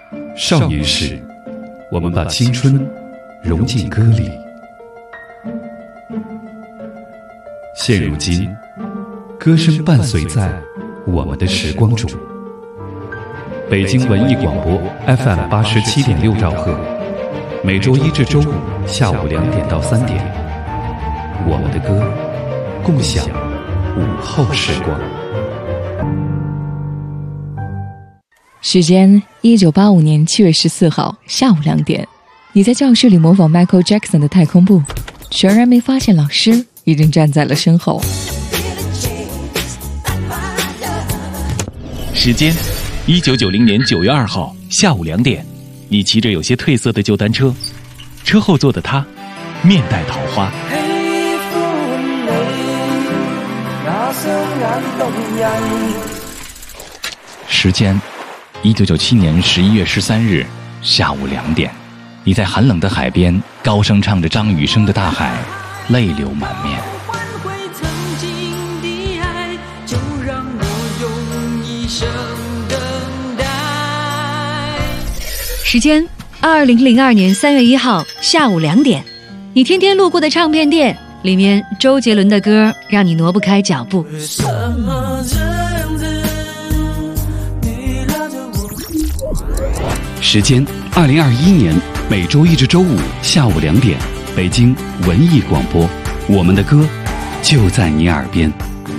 少年时，我们把青春融进歌里。现如今，歌声伴随在我们的时光中。北京文艺广播 FM87.6兆赫，每周一至周五下午2点到3点，我们的歌，共享午后时光。 时间1985年7月14号下午2点，你在教室里模仿 Michael Jackson 的太空步，全然没发现老师已经站在了身后。 时间1990年9月2号下午2点，你骑着有些褪色的旧单车，车后座的他面带桃花。时间1997年11月13日下午2点，你在寒冷的海边高声唱着张雨生的《大海》，泪流满面。 时间2002年3月1号下午2点，你天天路过的唱片店里面，周杰伦的歌让你挪不开脚步。 时间2021年每周一至周五下午2点，北京文艺广播，我们的歌就在你耳边。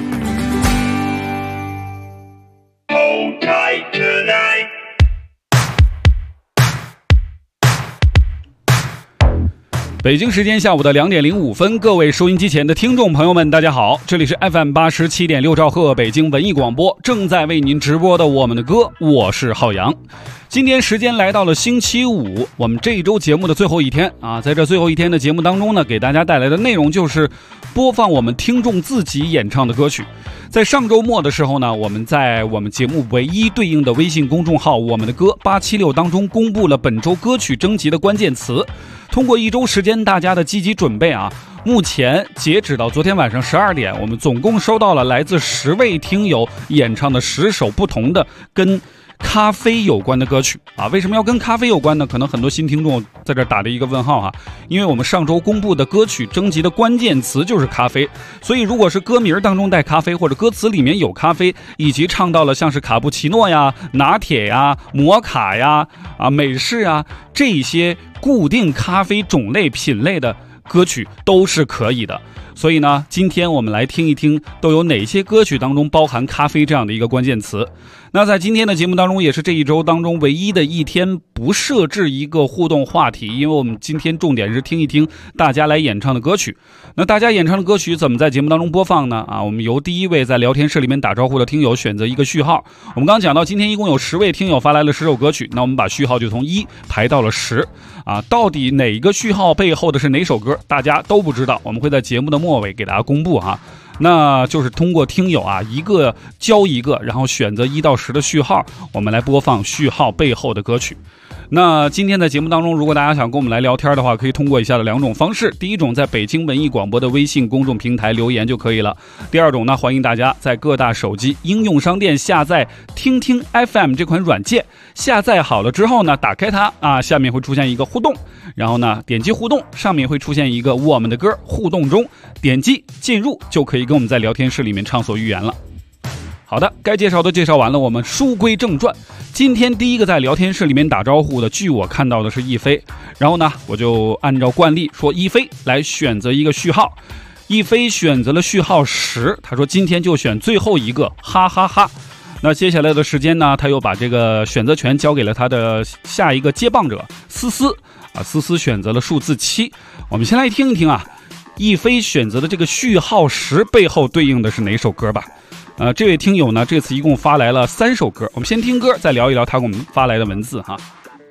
北京时间下午的2点05分，各位收音机前的听众朋友们，大家好，这里是 FM87.6兆赫北京文艺广播，正在为您直播的我们的歌，我是浩洋。今天时间来到了星期五，我们这一周节目的最后一天啊，在这最后一天的节目当中呢，给大家带来的内容就是播放我们听众自己演唱的歌曲。在上周末的时候呢，我们在我们节目唯一对应的微信公众号我们的歌876当中公布了本周歌曲征集的关键词。通过一周时间大家的积极准备啊，目前截止到昨天晚上12点，我们总共收到了来自10位听友演唱的10首不同的跟咖啡有关的歌曲啊。为什么要跟咖啡有关呢？可能很多新听众在这打了一个问号哈，因为我们上周公布的歌曲征集的关键词就是咖啡，所以如果是歌名当中带咖啡，或者歌词里面有咖啡，以及唱到了像是卡布奇诺呀、拿铁呀、摩卡呀、美式啊这些固定咖啡种类品类的歌曲都是可以的。所以呢，今天我们来听一听都有哪些歌曲当中包含咖啡这样的一个关键词。那在今天的节目当中，也是这一周当中唯一的一天不设置一个互动话题，因为我们今天重点是听一听大家来演唱的歌曲。那大家演唱的歌曲怎么在节目当中播放呢？我们由第一位在聊天室里面打招呼的听友选择一个序号。我们刚刚讲到今天一共有10位听友发来了10首歌曲，那我们把序号就从1排到了10到底哪一个序号背后的是哪首歌，大家都不知道，我们会在节目的末尾给大家公布哈。那就是通过听友一个交一个，然后选择1到10的序号，我们来播放序号背后的歌曲。那今天在节目当中，如果大家想跟我们来聊天的话，可以通过以下的2种方式。第一种，在北京文艺广播的微信公众平台留言就可以了。第二种呢，欢迎大家在各大手机应用商店下载听听 FM 这款软件，下载好了之后呢，打开它下面会出现一个互动，然后呢点击互动，上面会出现一个我们的歌互动中，点击进入就可以跟我们在聊天室里面畅所欲言了。好的，该介绍的介绍完了，我们书归正传。今天第一个在聊天室里面打招呼的，据我看到的是一飞，然后呢，我就按照惯例说一飞来选择一个序号。一飞选择了序号10，他说今天就选最后一个，哈哈哈。那接下来的时间呢，他又把这个选择权交给了他的下一个接棒者思思思思选择了数字7。我们先来听一听一飞选择的这个序号10背后对应的是哪首歌吧。这位听友呢，这次一共发来了3首歌，我们先听歌，再聊一聊他给我们发来的文字哈。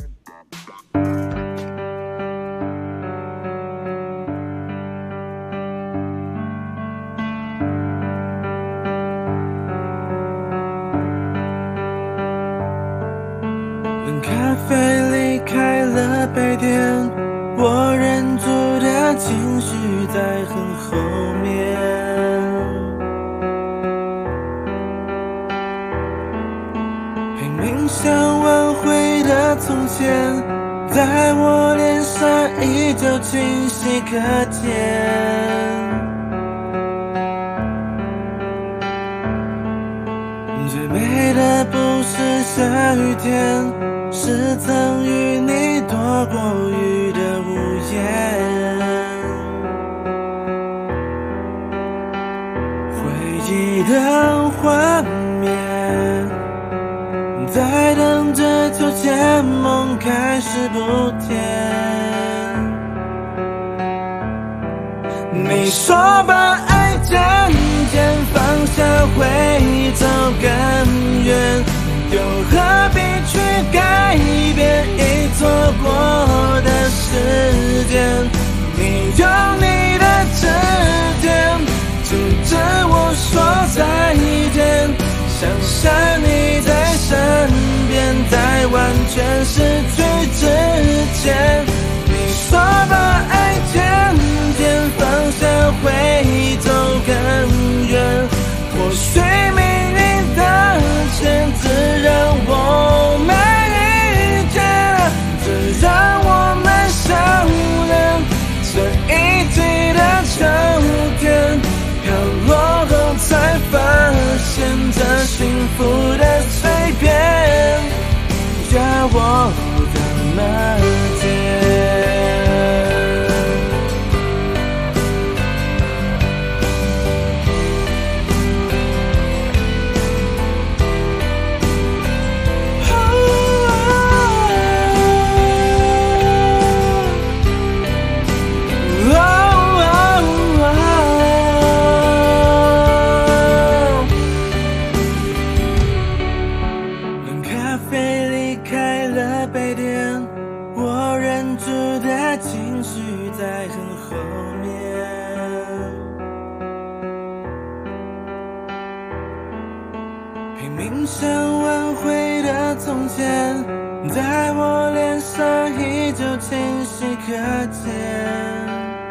咖啡离开了杯垫，我忍住的情绪在很后面，拼命想挽回的从前，在我脸上依旧清晰可见。最美的不是下雨天，是曾与你躲过雨的屋檐。回忆的画面，在等着秋千梦开始不甜。你说把爱渐渐放下会走更远，又何必去改变已错过的时间？你用你的指尖阻止我说再见，想象你在身边，在完全失去之前。你说把爱渐渐放下会走更远，或许命运的签字让我们遇见，只让我们相恋。这一季的秋天飘落后才发现，这幸福的碎片要我怎么接？拼命想挽回的从前，在我脸上依旧清晰可见。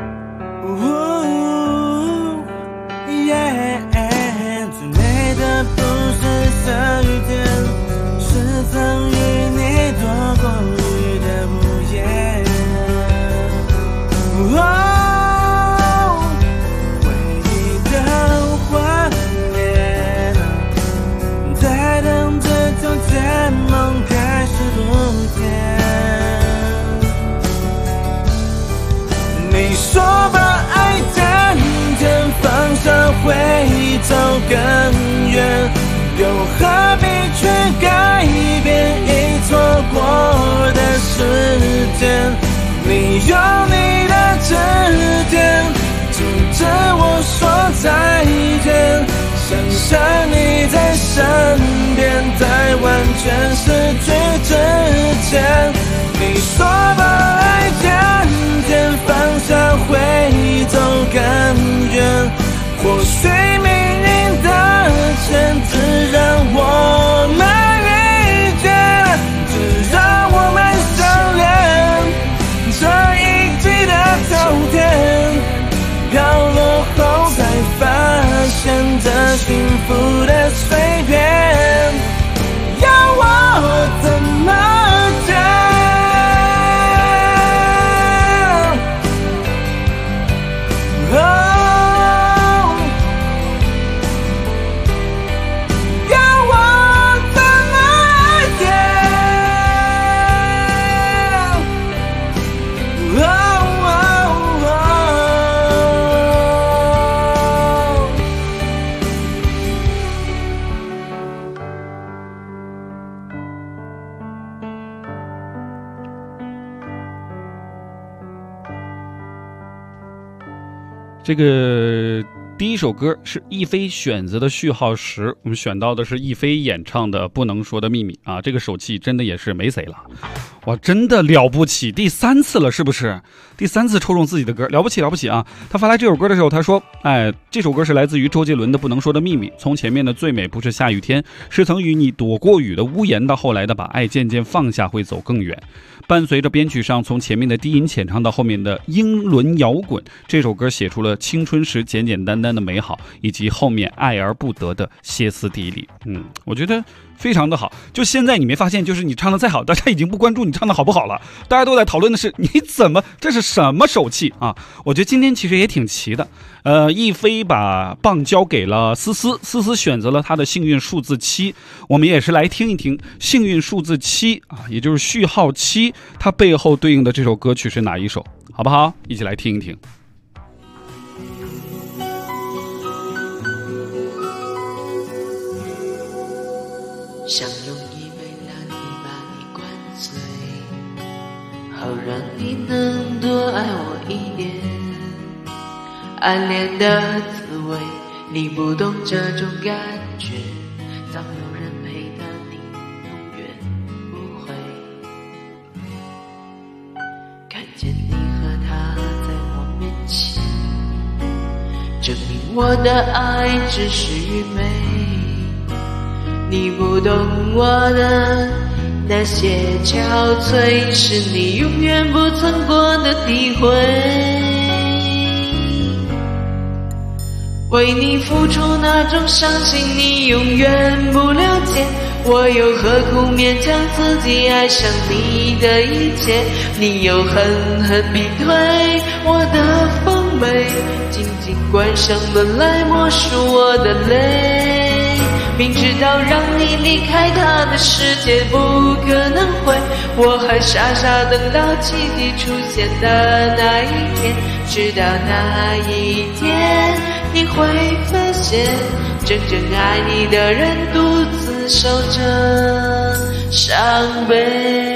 最美的不是下雨天，是曾与你躲过雨的屋檐。回忆的画面，在等着秋千梦开始不甜。你说把爱渐渐放下会走更远，又何必去改变已错过的时间？你用你的指尖阻止我说再见，想象你在身边，在完全失去之前。你说把爱渐渐放下会走更远，或许命运的签字让我们遇见，只让我们相恋。这一季的秋天飘落后才发现，这幸福的碎片要我怎么接？ 这个第一首歌是亦菲选择的序号10，我们选到的是亦菲演唱的《不能说的秘密》啊，这个手气真的也是没谁了，哇，真的了不起，第3次了，是不是？第3次抽中自己的歌，了不起了不起啊！他发来这首歌的时候，他说：“这首歌是来自于周杰伦的《不能说的秘密》，从前面的最美不是下雨天，是曾与你躲过雨的屋檐，到后来的把爱渐渐放下会走更远。”伴随着编曲上从前面的低吟浅唱到后面的英伦摇滚，这首歌写出了青春时简简单单的美好，以及后面爱而不得的歇斯底里。我觉得非常的好。就现在你没发现，就是你唱的再好，大家已经不关注你唱的好不好了，大家都在讨论的是你怎么，这是什么手气啊？我觉得今天其实也挺齐的。亦菲把棒交给了思思选择了她的幸运数字7，我们也是来听一听幸运数字7啊，也就是序号7，它背后对应的这首歌曲是哪一首，好不好？一起来听一听。 想用一杯蓝你把你灌醉，好让你能多爱我一点。暗恋的滋味，你不懂这种感觉，当有人陪的你永远不会。看见你和他在我面前，证明我的爱只是愚昧。你不懂我的那些憔悴，是你永远不曾过的体会。为你付出那种伤心，你永远不了解，我又何苦勉强自己爱上你的一切？你又狠狠逼退我的风美，紧紧关上门来默数我的泪。明知道让你离开他的世界不可能会，我还傻傻等到奇迹出现的那一天。直到那一天，你会发现，真正爱你的人独自守着伤悲。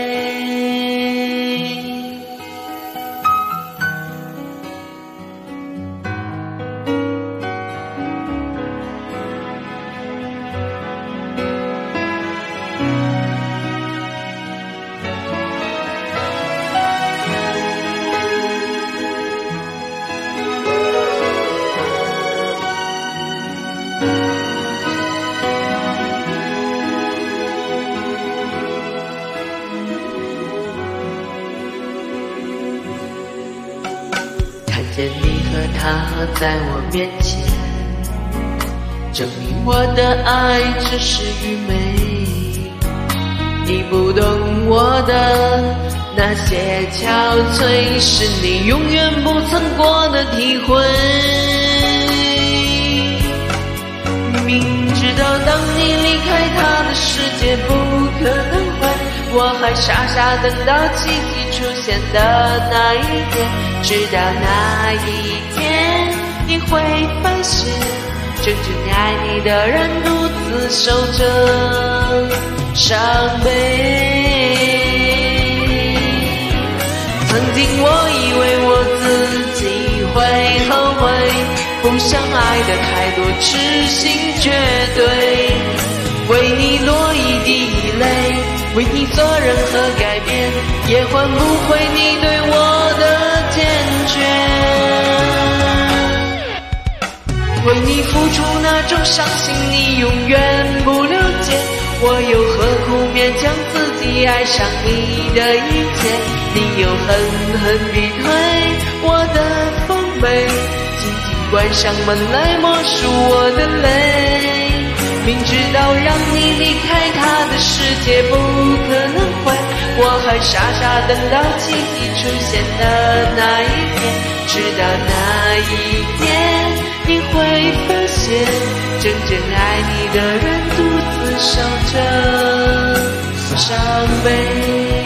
见你和他在我面前，证明我的爱只是愚昧。你不懂我的那些憔悴，是你永远不曾过的体会。明知道当你离开他的世界不可能会，我还傻傻等到奇迹出现的那一天。直到那一天，你会发现，真正爱你的人独自守着伤悲。曾经我以为我自己会后悔，不想爱的太多，痴心绝对，为你落一滴泪，为你做任何改变，也换不回你对我的坚决。为你付出那种伤心，你永远不了解，我又何苦勉强自己爱上你的一切？你又狠狠逼退我的丰美，紧紧关上门来默数我的泪。明知道让你离开他的世界不可能会，我还傻傻等到奇迹出现的那一天。直到那一天，你会发现，真正爱你的人独自守着伤悲。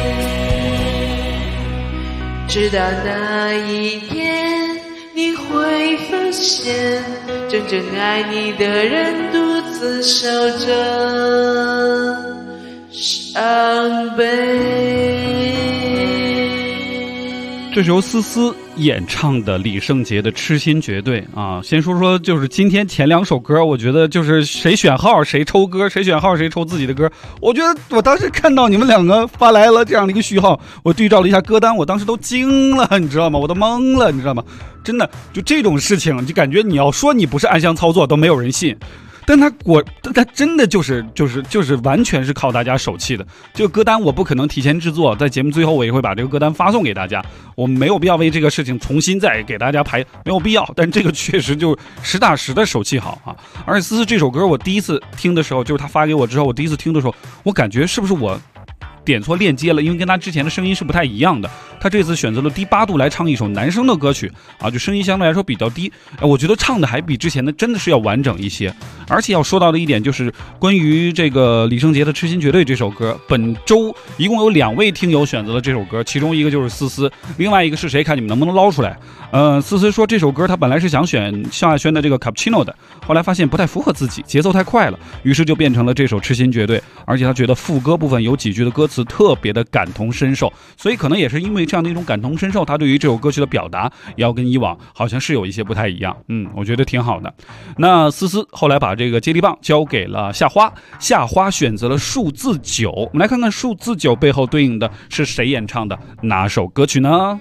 直到那一天，你会发现，真正爱你的人独自守着伤悲。 这是由思思演唱的李圣杰的《痴心绝对》啊。先说说就是今天前两首歌，我觉得就是谁选号谁抽歌，谁选号谁抽自己的歌。我觉得我当时看到你们两个发来了这样的一个序号，我对照了一下歌单，我当时都惊了，你知道吗？我都懵了，你知道吗？真的就这种事情，就感觉你要说你不是暗箱操作都没有人信。 但他真的就是完全是靠大家手气的。这个歌单我不可能提前制作，在节目最后我也会把这个歌单发送给大家，我没有必要为这个事情重新再给大家排，没有必要。但这个确实就实打实的手气好啊！而且思思这首歌我第一次听的时候，就是他发给我之后，我第一次听的时候，我感觉是不是我点错链接了，因为跟他之前的声音是不太一样的。他这次选择了低八度来唱一首男生的歌曲啊，就声音相对来说比较低，我觉得唱的还比之前的真的是要完整一些。而且要说到的一点就是关于这个李圣杰的《痴心绝对》这首歌，本周一共有2位听友选择了这首歌，其中一个就是思思，另外一个是谁？看你们能不能捞出来。思思说这首歌他本来是想选萧亚轩的这个 Cappuccino 的，后来发现不太符合自己，节奏太快了，于是就变成了这首《痴心绝对》。而且他觉得副歌部分有几句的歌词特别的感同身受，所以可能也是因为这样的一种感同身受，他对于这首歌曲的表达也要跟以往好像是有一些不太一样。我觉得挺好的。那思思后来把这个接力棒交给了夏花，夏花选择了数字9，我们来看看数字9背后对应的是谁演唱的哪首歌曲呢？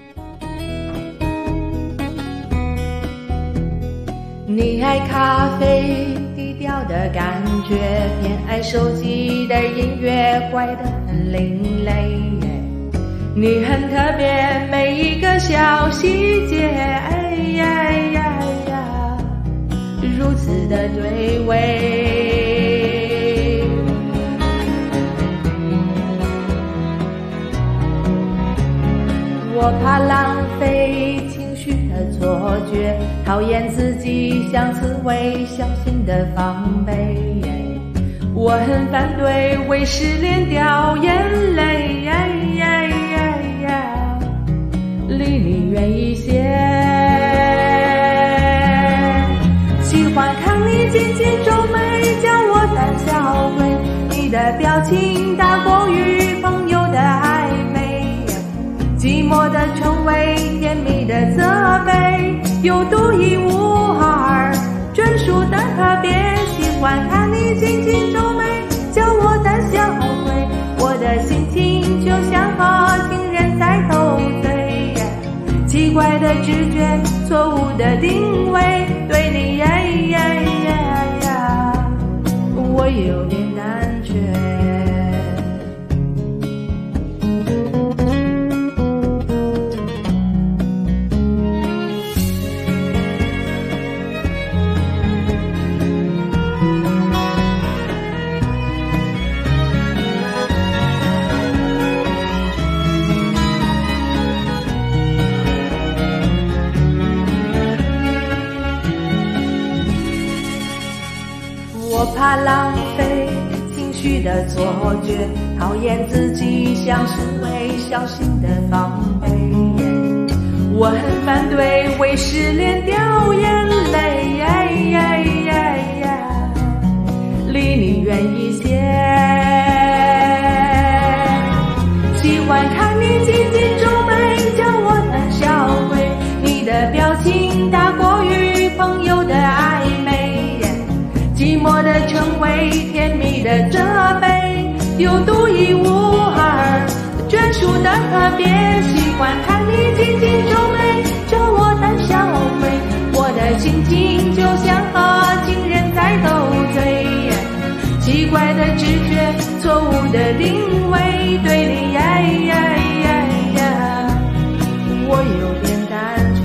你爱咖啡低调的感觉，偏爱手机的音乐，怪得很另类。你很特别，每一个小细节，哎呀呀呀，如此的对味。我怕浪费情绪的错觉，讨厌自己像刺猬小心的防备。我很反对为失恋掉眼泪，离你远一些。喜欢看你紧紧皱眉，叫我胆小鬼。你的表情大过于朋友的暧昧，寂寞的称谓，甜蜜的责备，有独一无二，专属的特别。喜欢看你紧紧皱眉，叫我胆小鬼。我的心情就像和情人在斗嘴，奇怪的直觉，错误的定位，对你我有点胆怯。我怕浪费情绪的错觉，讨厌自己像是微小心的防备。我很反对为失恋掉眼泪，离你远一些。喜欢看你紧紧皱眉，叫我胆小鬼。你的表情大过于朋友的暧昧，寂寞的称谓，甜蜜的责备，有独一无二，专属的特别。喜欢看你紧紧皱眉，叫我胆小鬼。我的心情就像和情人在斗嘴，奇怪的直觉，错误的定位，对你我有点胆怯。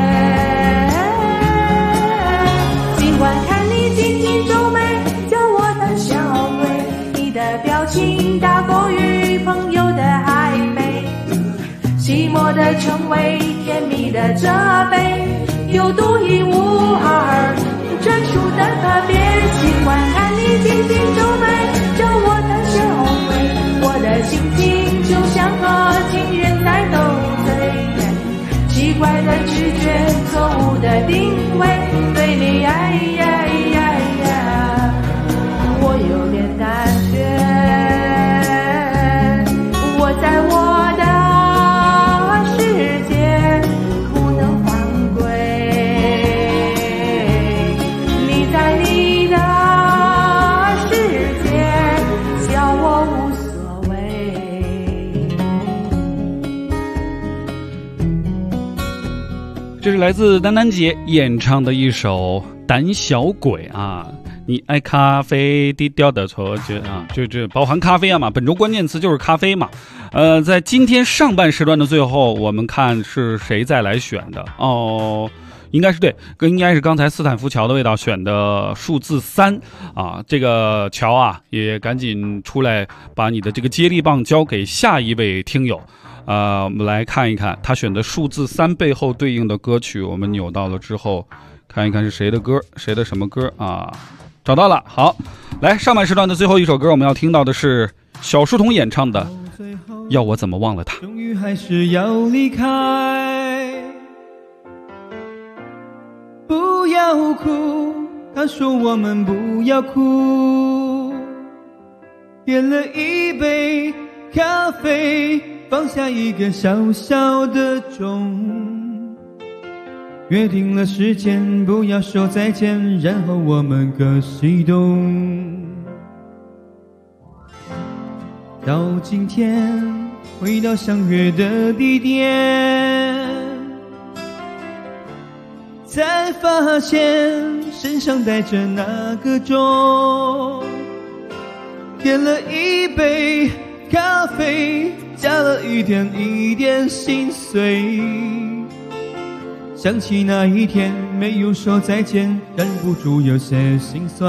喜欢看你紧紧皱眉，叫我胆小鬼。你的表情大过于朋友的暧昧，寂寞的称谓，甜蜜的责备，有独一无二，专属的特别。喜欢看你紧紧皱眉，叫我胆小鬼。我的心情就像和情人在斗嘴，奇怪的直觉，错误的定位，对你我有点胆怯。我在我的世界不能还归，你在你的世界笑我无所谓。 这是来自丹丹姐演唱的一首《胆小鬼》啊。 你爱咖啡，低调的错觉啊，这包含咖啡啊嘛，本周关键词就是咖啡嘛。在今天上半时段的最后，我们看是谁再来选的哦。应该是对，应该是刚才斯坦福桥的味道选的数字3啊。这个桥啊，也赶紧出来把你的这个接力棒交给下一位听友。我们来看一看他选的数字3背后对应的歌曲，我们扭到了之后，看一看是谁的歌，谁的什么歌啊？找到了，好，来上半时段的最后一首歌，我们要听到的是小书童演唱的《要我怎么忘了他》。 终于还是要离开。不要哭，他说我们不要哭。点了一杯咖啡，放下一个小小的钟，约定了时间，不要说再见，然后我们各西东。到今天，回到相约的地点，才发现身上带着那个钟，点了一杯咖啡，加了一点心碎。想起那一天没有说再见，忍不住有些心酸。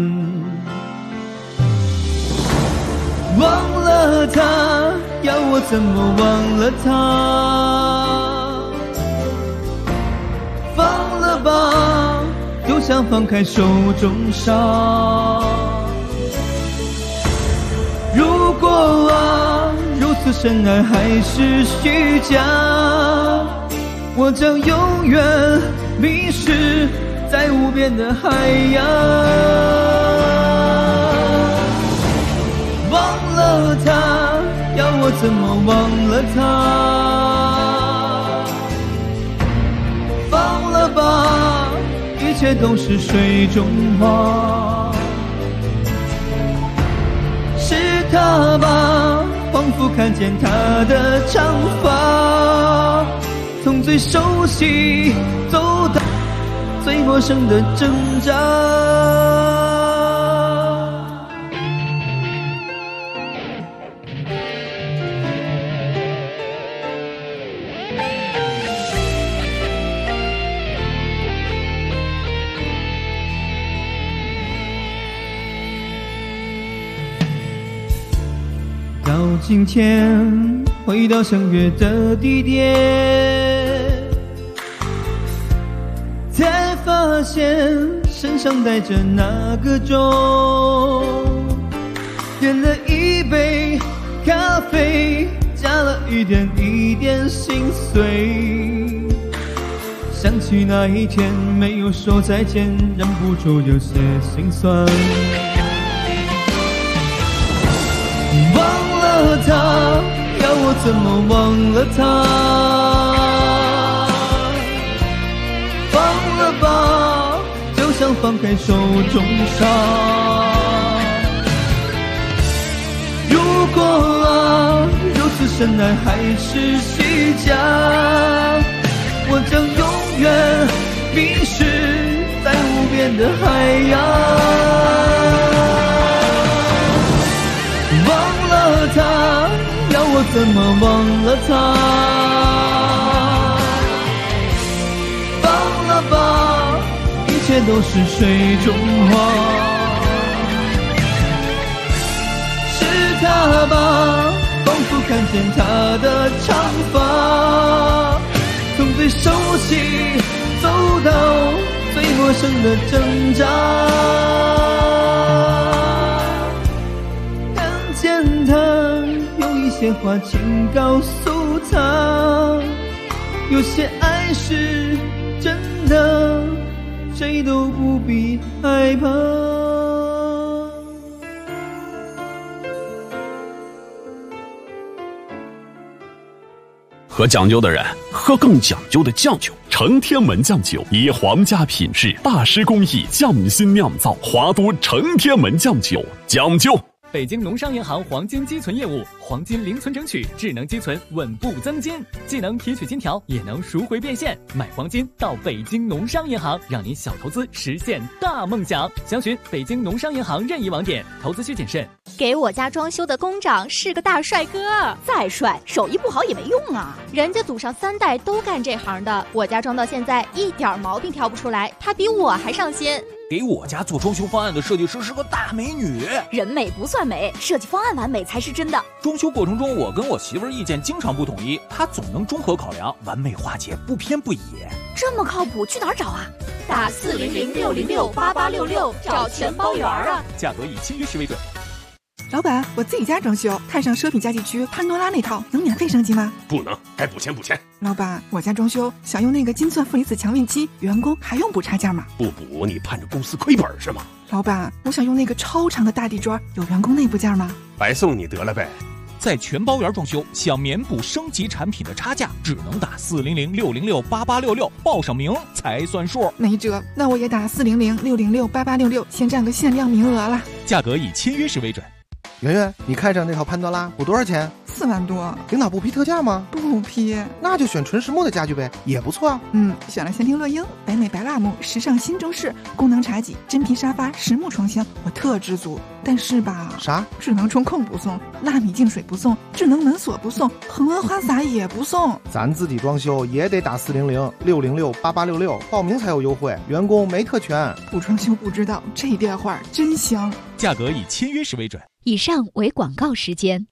忘了他，要我怎么忘了他？放了吧，就像放开手中沙。如果啊，如此深爱还是虚假，我将永远迷失在无边的海洋。忘了他，要我怎么忘了他？放了吧，一切都是水中花。是他吧，仿佛看见他的长发，从最熟悉走到最陌生的挣扎。到今天，回到相约的地点，才发现身上带着那个钟，点了一杯咖啡，加了一点心碎。想起那一天没有说再见，忍不住有些心酸。忘了他，要我怎么忘了他？放了吧，就像放开手中沙。如果啊，如此深爱还是虚假，我将永远迷失在无边的海洋。忘了他，要我怎么忘了他？放了吧，一切都是水中花。是他吧，仿佛看见他的长发，从最熟悉走到最陌生的挣扎。见他有一些话请告诉他，有些爱是真的，谁都不必害怕。 喝讲究的人喝更讲究的酱酒，成天门酱酒以皇家品质、大师工艺匠心酿造，华都成天门酱酒，讲究。 北京农商银行黄金积存业务，黄金零存整取，智能积存，稳步增金，既能提取金条，也能赎回变现。买黄金到北京农商银行，让您小投资实现大梦想。详询北京农商银行任意网点，投资需谨慎。 给我家装修的工长是个大帅哥，再帅手艺不好也没用啊，人家祖上3代都干这行的，我家装到现在一点毛病挑不出来，他比我还上心。 给我家做装修方案的设计师是个大美女， 人美不算美，设计方案完美才是真的。 装修过程中我跟我媳妇儿意见经常不统一，她总能综合考量，完美化解，不偏不倚。 这么靠谱，去哪儿找啊？打400-606-8866，找全包圆啊！ 价格以签约时为准。 老板，我自己家装修，看上奢品家具区潘多拉那套，能免费升级吗？ 不能，该补钱补钱。 老板，我家装修想用那个金钻负离子强运期，员工还用补差价吗？ 不补你盼着公司亏本是吗？ 老板，我想用那个超长的大地砖，有员工内部价吗？ 白送你得了呗。 在全包圆装修，想免补升级产品的差价，只能打400-606-8866，报上名才算数。 没辙，那我也打400-606-8866，先占个限量名额了。 价格以签约时为准。 圆圆，你看上那套潘多拉补多少钱 ？4万多。 领导不批特价吗？ 不批。 那就选纯实木的家具呗，也不错啊。 选了仙庭乐英、北美白蜡木、时尚新中式、功能茶几、真皮沙发、实木床箱，我特知足。但是吧， 啥？ 智能中控不送，纳米净水不送，智能门锁不送，恒温花洒也不送。 咱自己装修也得打400-606-8866，报名才有优惠，员工没特权。 不装修不知道，这电话真香。 价格以签约时为准。 以上为广告时间。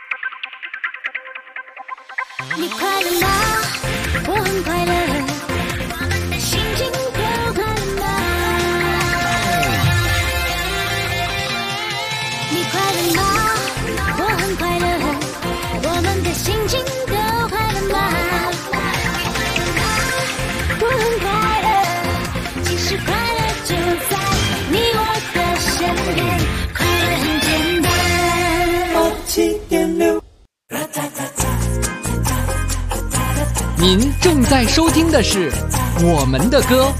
你快乐吗？我很快乐，我们的心情都快乐吗？你快乐吗？我很快乐，我们的心情都快乐吗？我很快乐，其实快乐就在你我的身边，快乐很简单。7.6。 您正在收听的是我们的歌。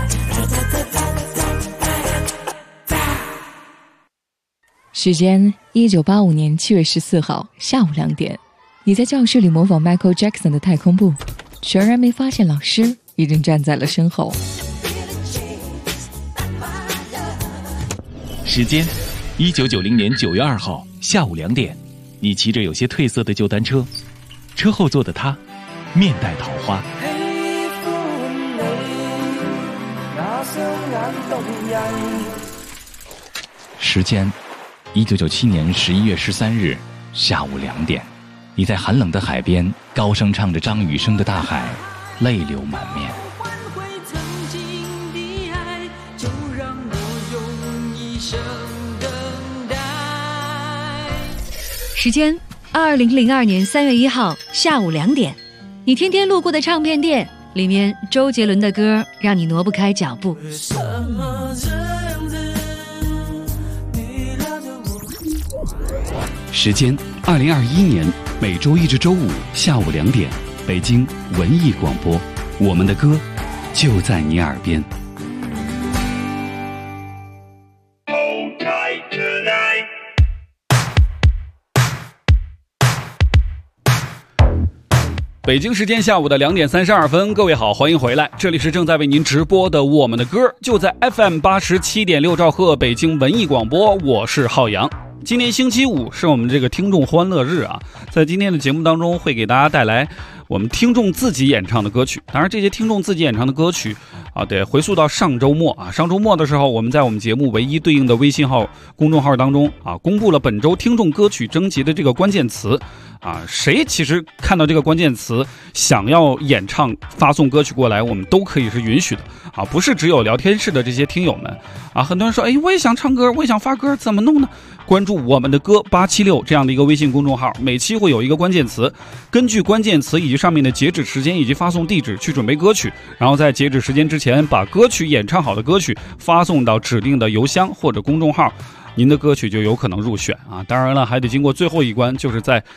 时间1985年7月14号下午2点，你在教室里模仿 Michael Jackson 的太空步，全然没发现老师已经站在了身后。 时间1990年9月2号下午2点，你骑着有些褪色的旧单车，车后座的他面带桃花。时间1997年11月13日下午2点，你在寒冷的海边高声唱着张雨生的大海，泪流满面。 时间2002年3月1号下午2点，你天天路过的唱片店，里面周杰伦的歌让你挪不开脚步。 时间2021年每周一至周五下午2点，北京文艺广播，我们的歌就在你耳边。北京时间下午的2点32分，各位好，欢迎回来，这里是正在为您直播的我们的歌，就在 FM87.6兆赫北京文艺广播，我是浩洋。今天星期五是我们这个听众欢乐日啊，在今天的节目当中会给大家带来我们听众自己演唱的歌曲，当然这些听众自己演唱的歌曲啊，得回溯到上周末啊。上周末的时候，我们在我们节目唯一对应的微信号公众号当中啊，公布了本周听众歌曲征集的这个关键词啊。谁其实看到这个关键词想要演唱发送歌曲过来，我们都可以是允许的啊，不是只有聊天室的这些听友们啊。很多人说，哎，我也想唱歌，我也想发歌，怎么弄呢？关注我们的歌876这样的一个微信公众号，每期会有一个关键词，根据关键词以及上面的截止时间以及发送地址去准备歌曲，然后在截止时间之前把歌曲演唱好的歌曲发送到指定的邮箱或者公众号，您的歌曲就有可能入选啊。当然了，还得经过最后一关，就是在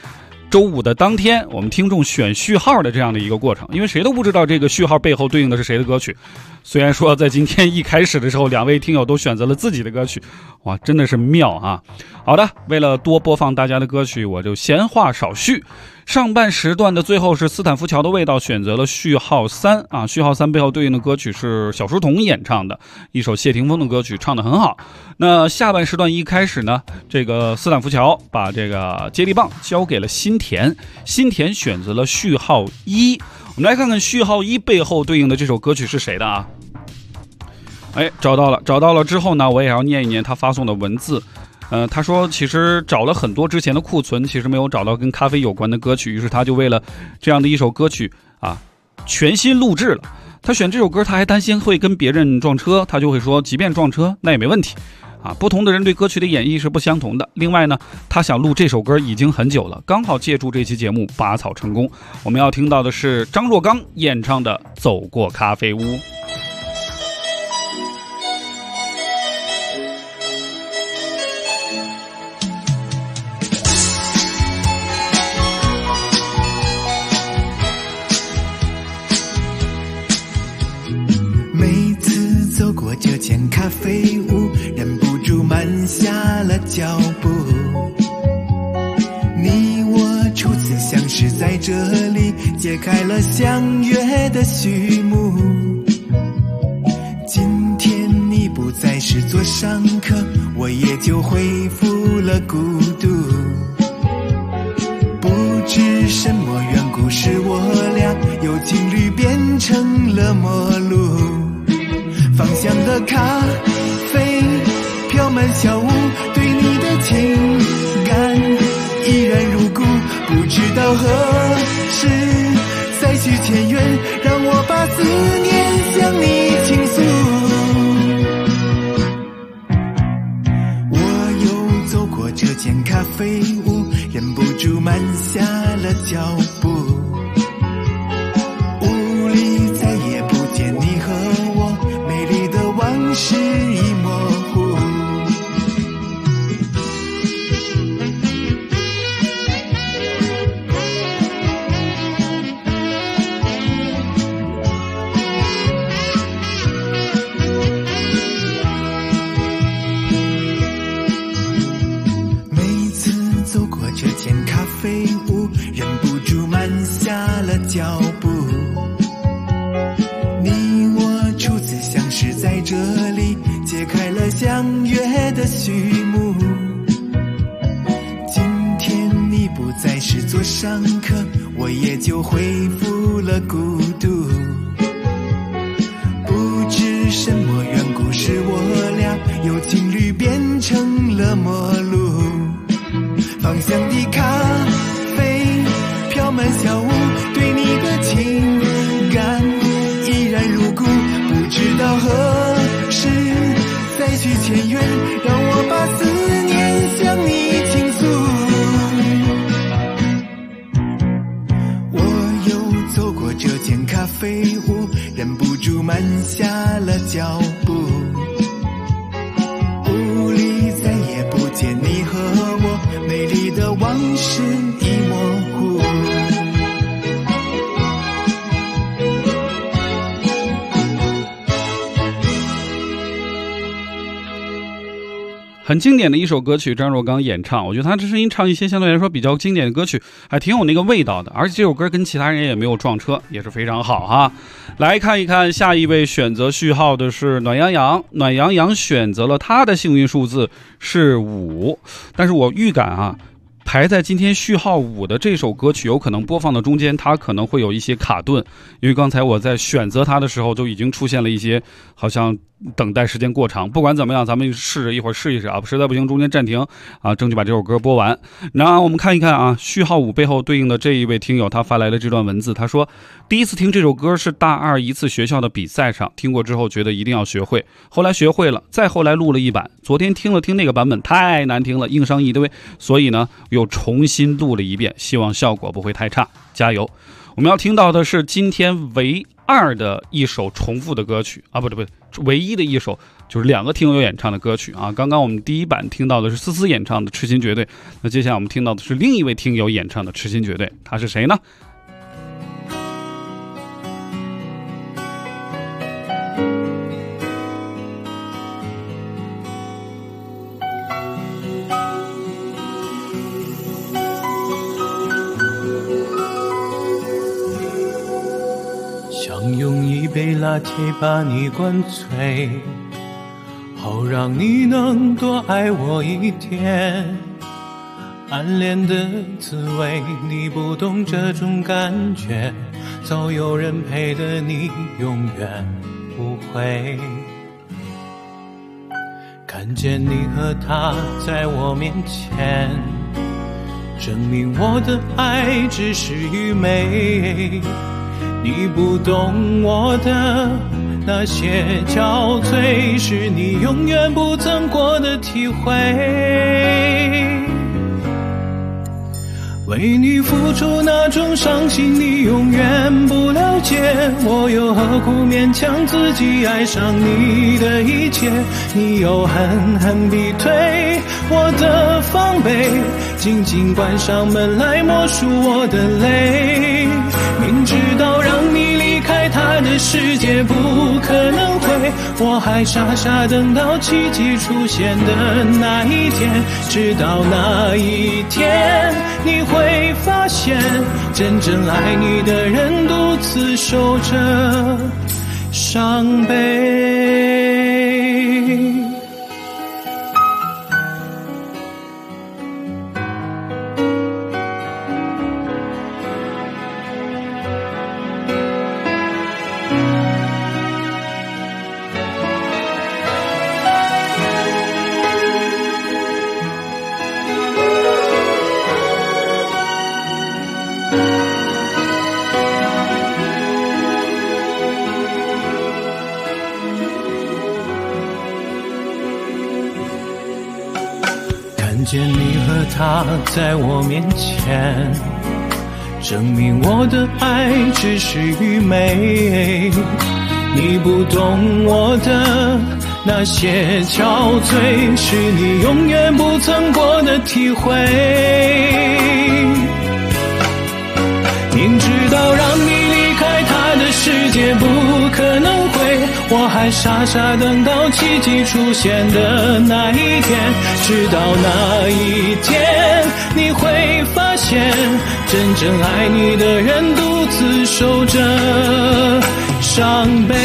周五的当天，我们听众选序号的这样的一个过程，因为谁都不知道这个序号背后对应的是谁的歌曲。虽然说在今天一开始的时候，2位听友都选择了自己的歌曲，哇，真的是妙啊！好的，为了多播放大家的歌曲，我就闲话少叙。上半时段的最后是斯坦福桥的味道选择了序号3啊，序号3背后对应的歌曲是小书童演唱的一首谢霆锋的歌曲，唱得很好。那下半时段一开始呢，这个斯坦福桥把这个接力棒交给了新田，新田选择了序号1。我们来看看序号1背后对应的这首歌曲是谁的啊？哎，找到了之后呢，我也要念一念他发送的文字。他说其实找了很多之前的库存，其实没有找到跟咖啡有关的歌曲，于是他就为了这样的一首歌曲啊，全新录制了。他选这首歌，他还担心会跟别人撞车，他就会说即便撞车那也没问题啊。不同的人对歌曲的演绎是不相同的。另外呢，他想录这首歌已经很久了，刚好借助这期节目拔草成功。我们要听到的是张若刚演唱的《走过咖啡屋》。 这间咖啡屋，忍不住慢下了脚步。你我初次相识在这里，揭开了相约的序幕。今天你不再是座上客，我也就恢复了孤独。不知什么缘故，使我俩由情侣变成了陌路。芳香的咖啡飘满小屋，对你的情感依然如故。不知道何时再续前缘，让我把思念向你倾诉。我又走过这间咖啡屋，忍不住慢下了脚步。屋里再也不见你和我，美丽的往事已模糊。每次走过这间咖啡屋，忍不住慢下了脚步。初次相识在这里，揭开了相约的序幕。今天你不再是座上客，我也就恢复了孤独。不知什么缘故，使我俩由情侣变成了陌路。芳香的咖啡飘满小屋，对你的情感依然如故。不知道何时再续前缘，让我把思念向你倾诉。我又走过这间咖啡屋，忍不住慢下了脚步。屋里再也不见你和我，美丽的往事已模糊。 很经典的一首歌曲，张若刚演唱，我觉得他这声音唱一些相对来说比较经典的歌曲还挺有那个味道的，而且这首歌跟其他人也没有撞车，也是非常好哈。来看一看下一位选择序号的是暖洋洋，暖洋洋选择了他的幸运数字是5，但是我预感啊，排在今天序号5的这首歌曲有可能播放的中间它可能会有一些卡顿，因为刚才我在选择它的时候就已经出现了一些好像等待时间过长。不管怎么样，咱们试着一会儿试一试啊，实在不行中间暂停啊，争取把这首歌播完。那我们看一看啊，序号5背后对应的这一位听友他发来了这段文字，他说第一次听这首歌是大2一次学校的比赛上听过之后觉得一定要学会，后来学会了，再后来录了一版，昨天听了听那个版本太难听了，硬伤一堆，所以呢又重新录了一遍，希望效果不会太差，加油。我们要听到的是今天唯2的一首重复的歌曲啊，不对，唯一的一首就是2个听友演唱的歌曲啊。刚刚我们第一版听到的是思思演唱的《痴心绝对》，那接下来我们听到的是另一位听友演唱的《痴心绝对》，他是谁呢？ 想用一杯拿铁把你灌醉，好让你能多爱我一点。暗恋的滋味，你不懂这种感觉，早有人陪的你永远不会。看见你和他在我面前，证明我的爱只是愚昧。你不懂我的那些憔悴，是你永远不曾过的体会。为你付出那种伤心，你永远不了解，我又何苦勉强自己爱上你的一切？你又狠狠逼退我的防备，紧紧关上门来默数我的泪。明知道让你离开他的世界不可能会，我还傻傻等到奇迹出现的那一天。直到那一天，你会发现真正爱你的人独自守着伤悲。看见你和他在我面前，证明我的爱只是愚昧。你不懂我的那些憔悴，是你永远不曾过的体会。明知道让你离开他的世界不可能会，我还傻傻等到奇迹出现的那一天。直到那一天，你会发现真正爱你的人独自守着伤悲。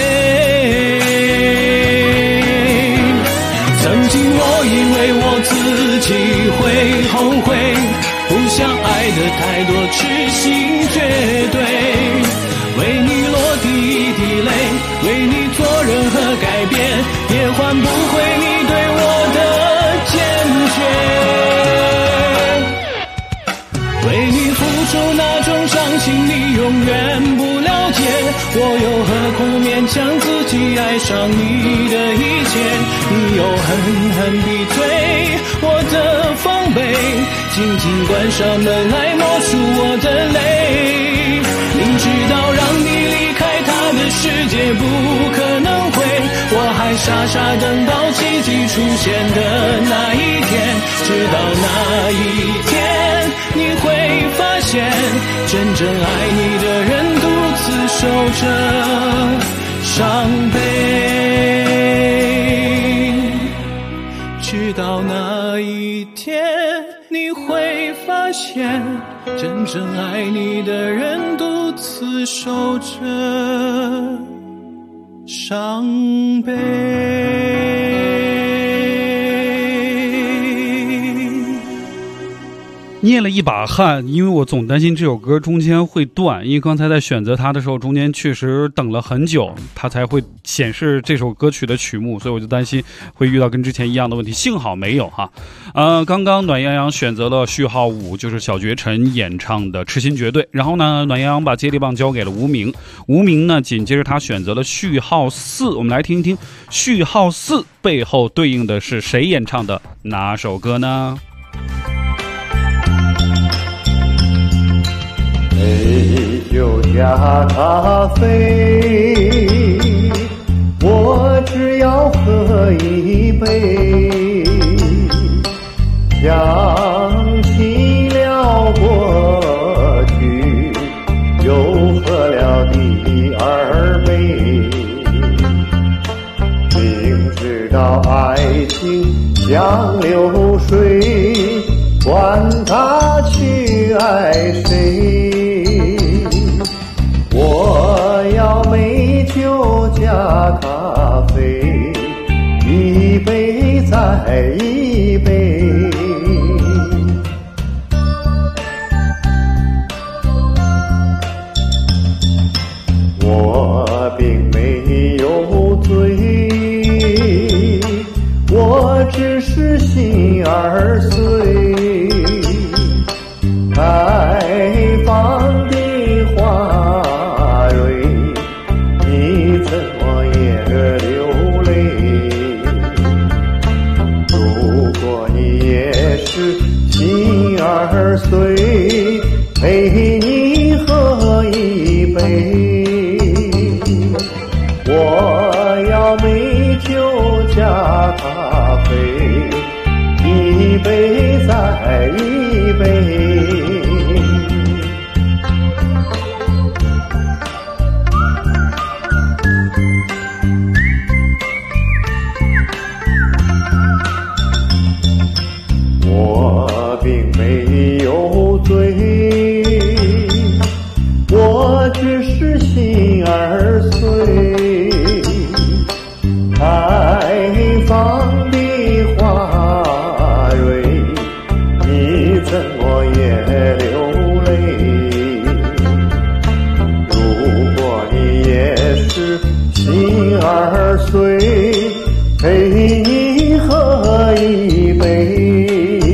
曾经我以为我自己会后悔，不想爱的太多，痴心绝对。为你落第一滴泪，为你做任何改变，也换不回你对我的坚决。为你付出那种伤心，你永远不了解，我又何苦勉强自己爱上你的一切？你又狠狠逼退我的防备，紧紧关上门来默数我的泪。明知道让你离开他的世界不可能会，我还傻傻等到奇迹出现的那一天。直到那一天，你会发现真正爱你的人独自守着伤悲。直到那一天，你会发现真正爱你的人独自守着伤悲。 捏了一把汗，因为我总担心这首歌中间会断，因为刚才在选择它的时候，中间确实等了很久，它才会显示这首歌曲的曲目，所以我就担心会遇到跟之前一样的问题，幸好没有哈。刚刚暖洋洋选择了序号5，就是小绝尘演唱的《痴心绝对》，然后呢，暖洋洋把接力棒交给了无名，无名呢紧接着他选择了序号4，我们来听一听序号4背后对应的是谁演唱的哪首歌呢？ 美酒加咖啡，我只要喝喝一杯，想起了过去，又喝了第二杯。明知道爱情像流水，管他去爱谁。我要美酒加咖啡，一杯再一杯。我并没有醉，我只是心儿碎。开放的花蕊，你怎么也流泪？如果你也是心儿碎，陪你喝一杯。我要美酒加咖啡，一杯再一杯。我并没有醉，我只是心儿碎。开放的花蕊，你怎么也流泪？如果你也是心儿碎，陪你喝一杯。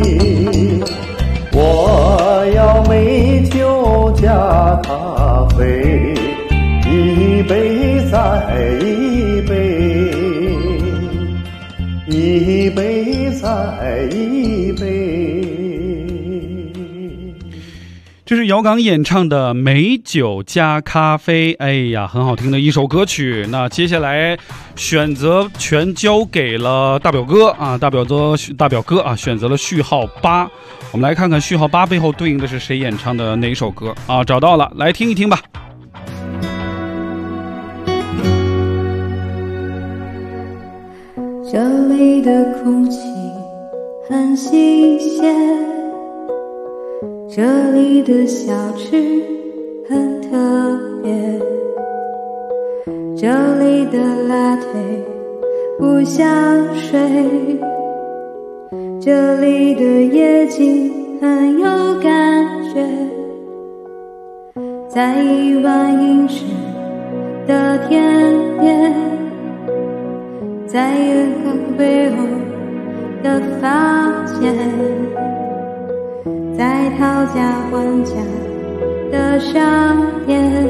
我要美酒加咖啡，一杯再一杯，一杯再一杯。 这是姚刚演唱的《美酒加咖啡》，哎呀，很好听的一首歌曲。那接下来选择权交给了大表哥啊，大表哥啊，选择了序号8。我们来看看序号8背后对应的是谁演唱的哪首歌啊？找到了，来听一听吧。 这里的空气很新鲜，这里的小吃很特别，这里的拉腿不像水，这里的夜景很有感觉，在一碗饮食的甜点，在月光背后的房间，在讨价还价的商店，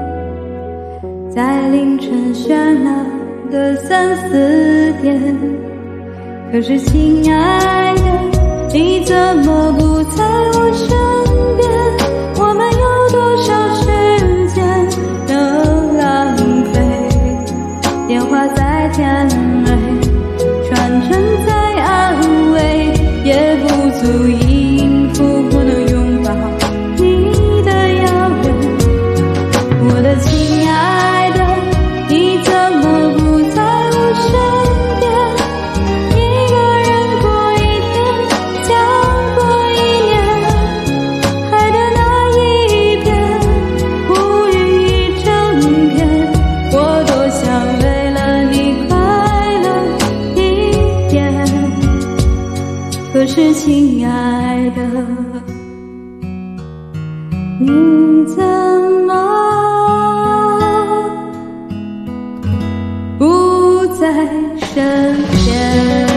在凌晨喧闹的3、4点。可是亲爱的，你怎么不在我身边？我们有多少时间能浪费？电话再甜美，传真再安慰，也不足以应付不能拥抱你的遥远。我的亲爱的，你怎么不在我身边？一个人过一天，想过一年，海的那一边，无语一整天。我多想为了你快乐一点，可是亲爱的，你怎么不在身边？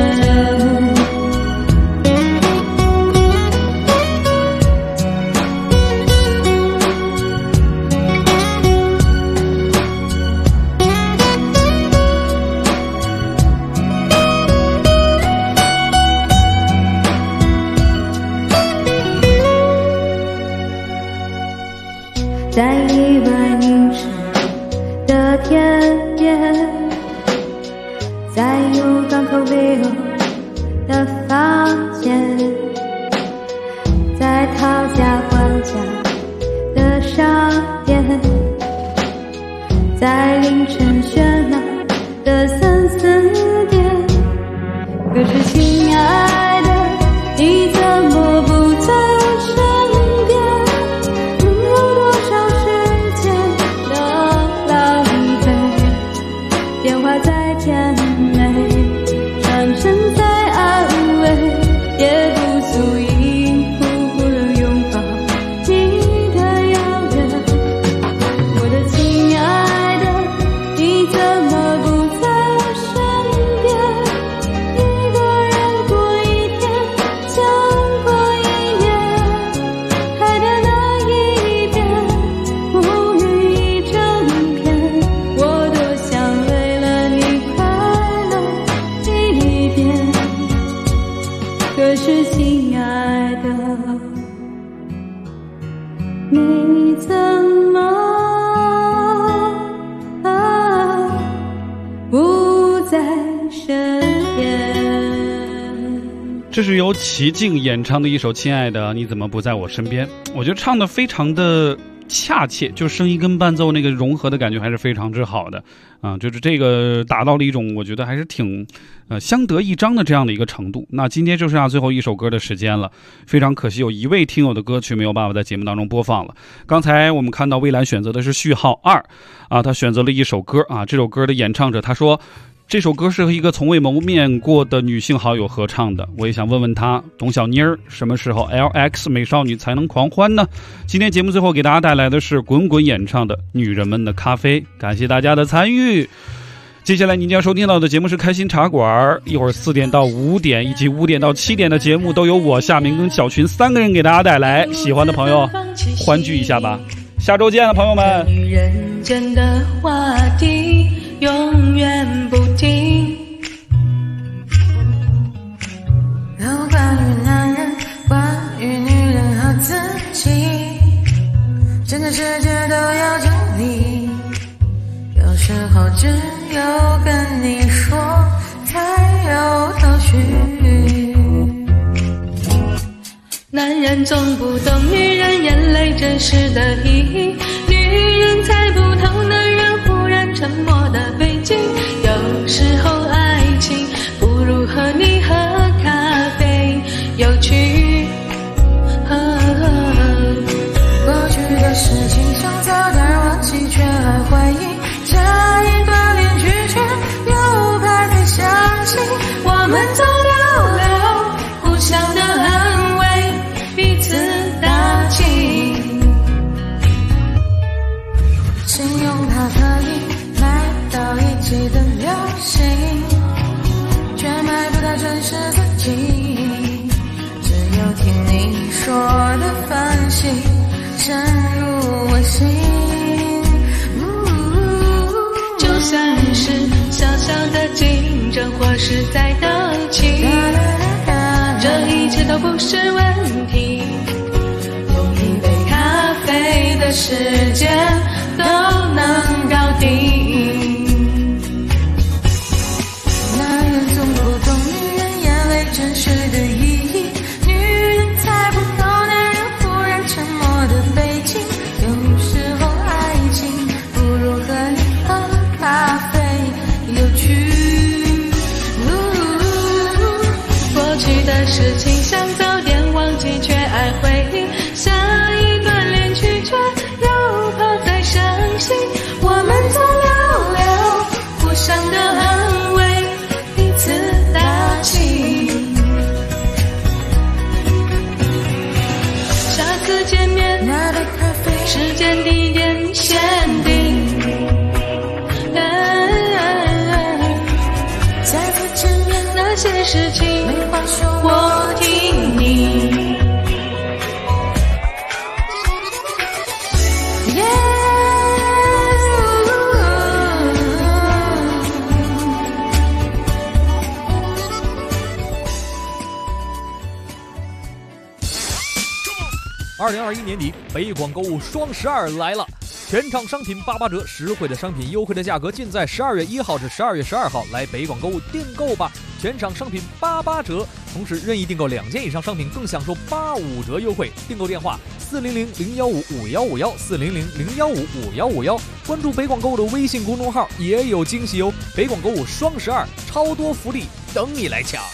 在一碗饮食的甜点， 在有港口背后的房间，在讨价还价的商店，在凌晨喧闹的3、4点。可是亲爱的，你怎么不在我身边？能有多少时间的浪费？电话再甜美，转身再安慰，也不足以忽然拥抱你的遥远。我的亲爱的，你怎么不在我身边？一个人过一天，像过一年，海的那一边，乌云一整片。我多想为了你快乐一遍，可是亲爱的，你怎么不在身边？ 这是由齐静演唱的一首《亲爱的，你怎么不在我身边》。我觉得唱的非常的恰切，就声音跟伴奏那个融合的感觉还是非常之好的就是这个达到了一种我觉得还是挺相得益彰的这样的一个程度。那今天就剩下最后一首歌的时间了，非常可惜有一位听友的歌曲没有办法在节目当中播放了。刚才我们看到蔚蓝选择的是序号2他选择了一首歌这首歌的演唱者他说这首歌是和一个从未谋面过的女性好友合唱的。我也想问问她，董小妮儿什么时候 LX 美少女才能狂欢呢？今天节目最后给大家带来的是滚滚演唱的《女人们的咖啡》，感谢大家的参与。接下来您将收听到的节目是开心茶馆，一会儿4点到5点以及5点到7点的节目都由我夏明跟小群3个人给大家带来，喜欢的朋友欢聚一下吧。下周见了，朋友们。 女人间的话题永远不停，有关于男人，关于女人和自己，整个世界都要经历，有时候只有跟你说才有头绪。男人总不懂女人眼泪真实的意义，女人猜不透男人忽然沉默的背景，有时候爱情不如和你喝咖啡有趣。过去的事情想早点忘记，却还怀疑，下一段恋曲却又怕再相信，我们总聊聊互相的安慰，彼此打气，信用它可以买到一季的流行，却买不到真实自己，只有听你说的分析深入我心。就算是小小的竞争或是在斗气，这一切都不是问题，用一杯咖啡的时间都能搞定。男人总不懂女人眼泪真实的意义，女人猜不透男人忽然沉默的背景，有时候爱情不如和你喝咖啡有趣。过去的事情想早点忘记，却爱回忆，下一段恋曲却又怕再伤心，我们总聊聊互相的安慰，彼此打气，下次见面那杯咖啡时间地点限定，再次见面那些事情没话说我听你。 2021年底，北广购物双12来了。 全场商品88折，实惠的商品，优惠的价格，尽在12月1号至12月12号来北广购物订购吧！全场商品88折，同时任意订购2件以上商品更享受85折优惠。订购电话400-015-5151，400-015-5151，关注北广购物的微信公众号也有惊喜哦！北广购物双12超多福利等你来抢。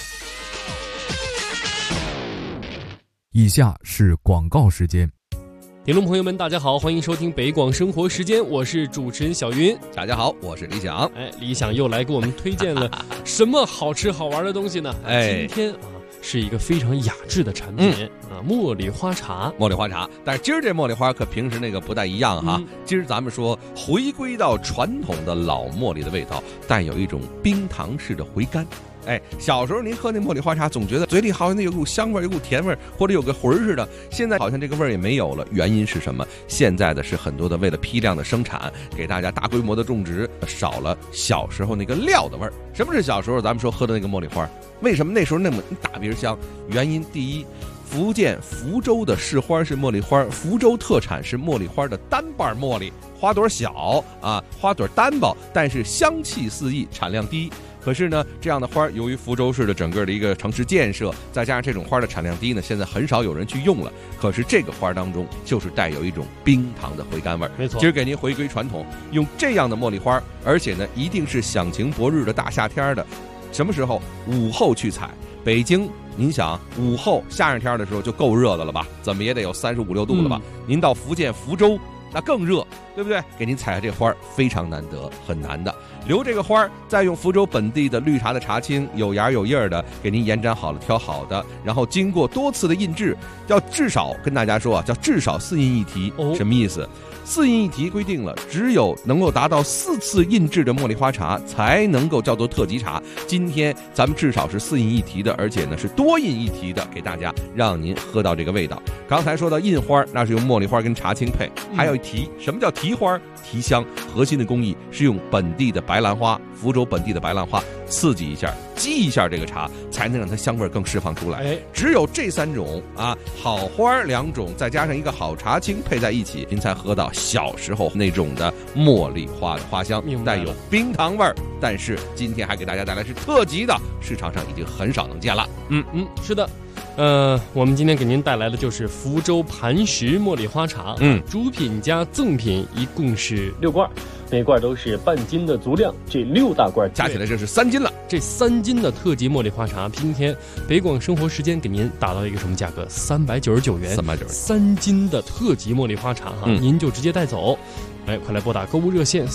以下是广告时间。 听众朋友们，大家好，欢迎收听北广生活时间，我是主持人小云。 大家好，我是李想。 李想又来给我们推荐了什么好吃好玩的东西呢？今天是一个非常雅致的产品茉莉花茶。 茉莉花茶，但是今儿这茉莉花可平时那个不太一样哈。今儿咱们说回归到传统的老茉莉的味道，带有一种冰糖式的回甘。小时候您喝那茉莉花茶，总觉得嘴里好像有股香味，有股甜味，或者有个魂似的。现在好像这个味儿也没有了，原因是什么？现在的是很多的为了批量的生产，给大家大规模的种植，少了小时候那个料的味儿。什么是小时候咱们说喝的那个茉莉花？为什么那时候那么大鼻香？原因第一，福建福州的市花是茉莉花，福州特产是茉莉花的单瓣茉莉，花朵小花朵单薄，但是香气四溢，产量低。可是呢，这样的花由于福州市的整个的一个城市建设，再加上这种花的产量低呢，现在很少有人去用了。可是这个花当中就是带有一种冰糖的回甘味儿。 没错， 今儿给您回归传统，用这样的茉莉花，而且呢，一定是响晴博日的大夏天的，什么时候？午后去采。北京，您想午后夏日天的时候就够热的了吧？怎么也得有35、6度了吧？您到福建福州，那更热，对不对？给您采下这花非常难得，很难的。留这个花，再用福州本地的绿茶的茶青，有芽有叶的，给您延展好了，挑好的，然后经过多次的印制，要至少跟大家说叫至少4印一提。什么意思？4印一提规定了，只有能够达到4次印制的茉莉花茶才能够叫做特级茶。今天咱们至少是4印一提的，而且呢是多印一提的，给大家让您喝到这个味道。刚才说到印花，那是用茉莉花跟茶青配，还有一提。什么叫提花？提香，核心的工艺是用本地的白兰花，福州本地的白兰花刺激一下，激一下这个茶，才能让它香味更释放出来。只有这3种好花2种，再加上一个好茶青配在一起，您才喝到小时候那种的茉莉花的花香，带有冰糖味儿。但是今天还给大家带来是特级的，市场上已经很少能见了。 是的。我们今天给您带来的就是福州磐石茉莉花茶，主品加赠品一共是6罐，每罐都是半斤的足量，这6大罐加起来就是3斤了。 这3斤的特级茉莉花茶，今天北广生活时间给您打到一个什么价格？399元，3斤的特级茉莉花茶您就直接带走。快来拨打购物热线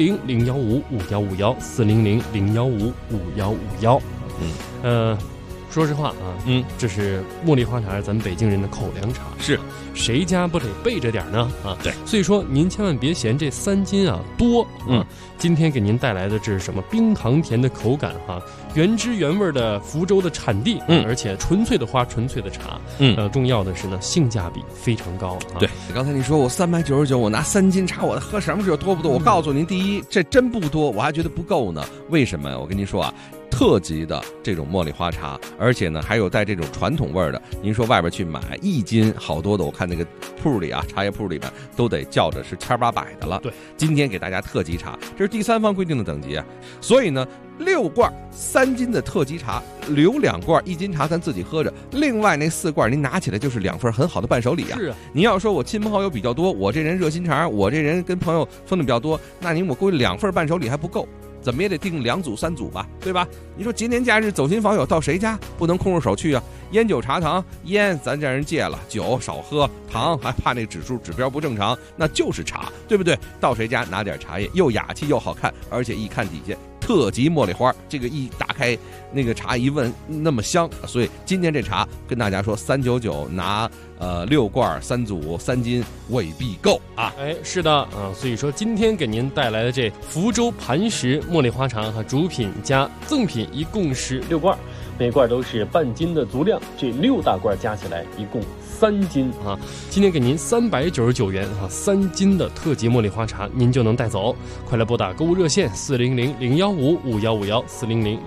400-015-5151，400-015-5151。说实话这是茉莉花茶，咱们北京人的口粮茶， 是谁家不得备着点呢？ 对， 所以说您千万别嫌这3斤多。今天给您带来的这是什么？冰糖甜的口感原汁原味的福州的产地，而且纯粹的花，纯粹的茶，重要的是呢，性价比非常高。 对，刚才你说我399，我拿3斤茶，我喝什么时候多不多？我告诉您，第一，这真不多，我还觉得不够呢。为什么呀？我跟您说特级的这种茉莉花茶，而且呢还有带这种传统味儿的。您说外边去买1斤，好多的，我看那个铺里茶叶铺里边都得叫着是1800的了。 对， 今天给大家特级茶，这是第3方规定的等级所以呢，6罐3斤的特级茶，留2罐1斤茶咱自己喝着，另外那4罐您拿起来就是2份很好的伴手礼是您要说我亲朋好友比较多，我这人热心肠，我这人跟朋友分的比较多，那我估计2份伴手礼还不够。怎么也得订2组3组吧，对吧？你说节年假日走亲访友，到谁家不能空着手去烟酒茶糖，烟咱让人戒了，酒少喝，糖还怕那指标不正常，那就是茶，对不对？到谁家拿点茶叶，又雅气又好看，而且一看底下特级茉莉花，这个一打开那个茶一闻那么香，所以今天这茶跟大家说399拿6罐3组3斤未必够是的所以说今天给您带来的这福州磐石茉莉花茶主品加赠品一共是6罐，每罐都是半斤的足量，这6大罐加起来一共3斤今天给您399元3斤的特级茉莉花茶，您就能带走。快来拨打购物热线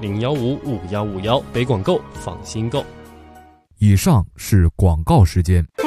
400-015-5151，400-015-5151，北广购，放心购。 以上是广告时间。 你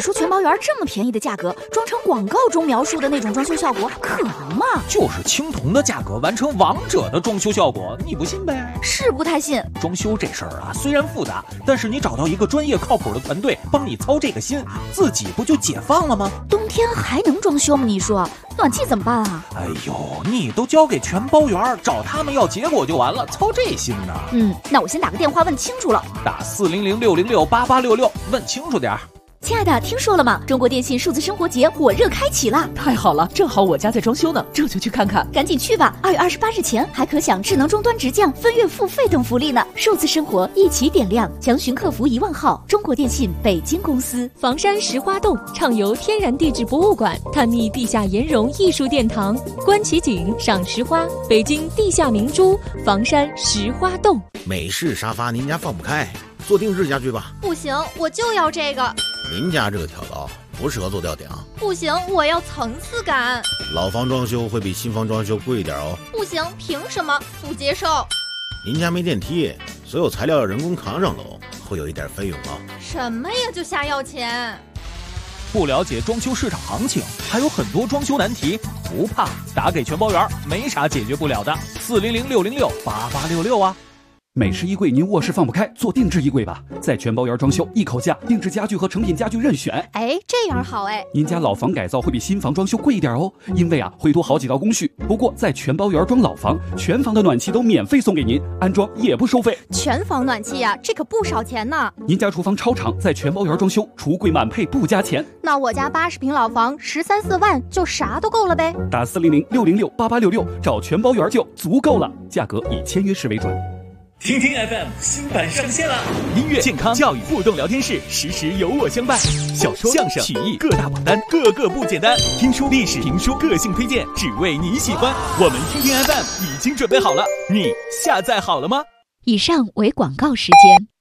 说全包园这么便宜的价格，装成广告中描述的那种装修效果，可能吗？ 就是青铜的价格完成王者的装修效果，你不信呗？ 是不太信。 装修这事儿啊，虽然复杂，但是你找到一个专业靠谱的团队帮你操这个心，自己不就解放了吗？ 冬天还能装修吗？你说暖气怎么办啊？ 哎呦，你都交给全包园，找他们要结果就完了，操这心呢？ 那我先打个电话问清楚了。 打400-606-8866，问清楚点儿。 亲爱的，听说了吗？中国电信数字生活节火热开启了！ 太好了，正好我家在装修呢，这就去看看。 赶紧去吧！2月28日前还可享智能终端直降、分月付费等福利呢。数字生活一起点亮，详询客服1万号。中国电信北京公司。 房山石花洞畅游天然地质博物馆，探秘地下岩溶艺术殿堂，观奇景，赏石花，北京地下明珠，房山石花洞。 美式沙发您家放不开，做定制家具吧。 不行，我就要这个。 您家这个挑高不适合做吊顶。 不行，我要层次感。 老房装修会比新房装修贵一点哦。 不行，凭什么？不接受。 您家没电梯，所有材料要人工扛上楼，会有一点费用啊。 什么呀，就瞎要钱？ 不了解装修市场行情，还有很多装修难题，不怕，打给全包园，没啥解决不了的。400-606-8866啊。 美式衣柜您卧室放不开，做定制衣柜吧，在全包园装修，一口价，定制家具和成品家具任选。 哎，这样好哎。 您家老房改造会比新房装修贵一点哦，因为会多好几道工序。不过在全包园装老房，全房的暖气都免费送给您，安装也不收费。 全房暖气呀，这可不少钱呢。 您家厨房超长，在全包园装修，橱柜满配不加钱。 那我家80平老房13、14万就啥都够了呗。 打400-606-8866，找全包园就足够了，价格以签约式为准。 听听 FM 新版上线了，音乐、健康、教育、互动聊天室，时时有我相伴。小说、相声、曲艺各大榜单，个个不简单。听书、历史、评书，个性推荐，只为你喜欢。我们听听 FM 已经准备好了，你下载好了吗？ 以上为广告时间。